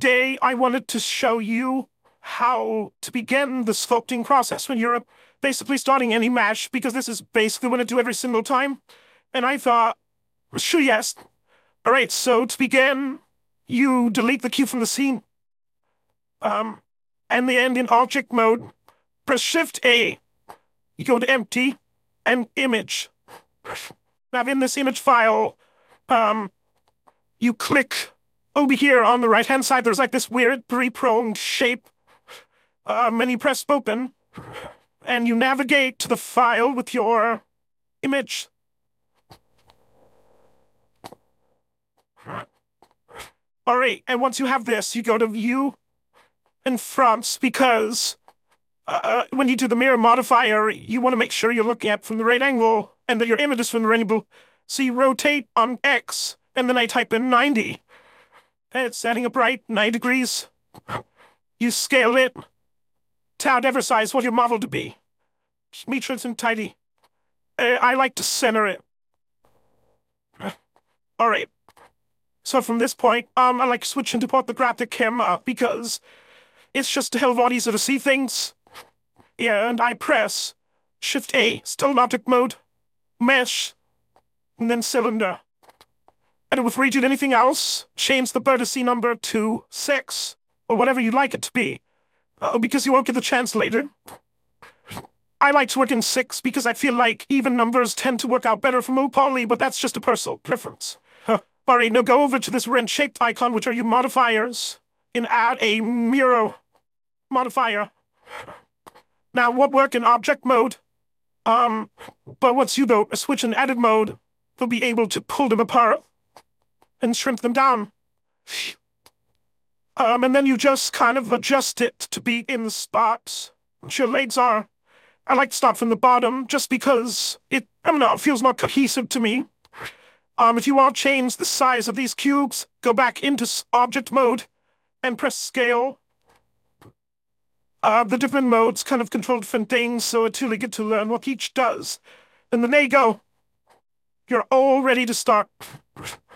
Today, I wanted to show you how to begin the sculpting process when you're basically starting any mesh, because this is basically what I do every single time. And I thought, sure, yes. All right, so to begin, you delete the cube from the scene. And the end in object mode. Press Shift A. You go to empty and image. Now in this image file, you click over here on the right-hand side. There's like this weird three-pronged shape. And you press open, and you navigate to the file with your image. All right, and once you have this, you go to View and Fronts, because when you do the mirror modifier, you want to make sure you're looking at from the right angle and that your image is from the right angle. So you rotate on X, and then I type in 90. And it's setting up right 90 degrees. You scale it to whatever size want your model to be. Make sure it's in tidy. I like to center it. All right. So from this point, I like switching to orthographic camera because it's just a hell of a lot easier to see things. Yeah, and I press Shift A, still in object mode, mesh, and then cylinder. And if we read anything else, change the vertex number to 6, or whatever you'd like it to be, because you won't get the chance later. I like to work in 6 because I feel like even numbers tend to work out better for Mo Poly, but that's just a personal preference. Alright, now go over to this wrench-shaped icon, which are your modifiers, and add a mirror modifier. Now, what work in object mode? But once you go switch in edit mode, you'll be able to pull them apart and shrink them down. And then you just kind of adjust it to be in the spots which your legs are. I like to start from the bottom just because it feels more cohesive to me. If you want to change the size of these cubes, go back into object mode and press scale. The different modes kind of control different things, so until you get to learn what each does. And then there you go. You're all ready to start.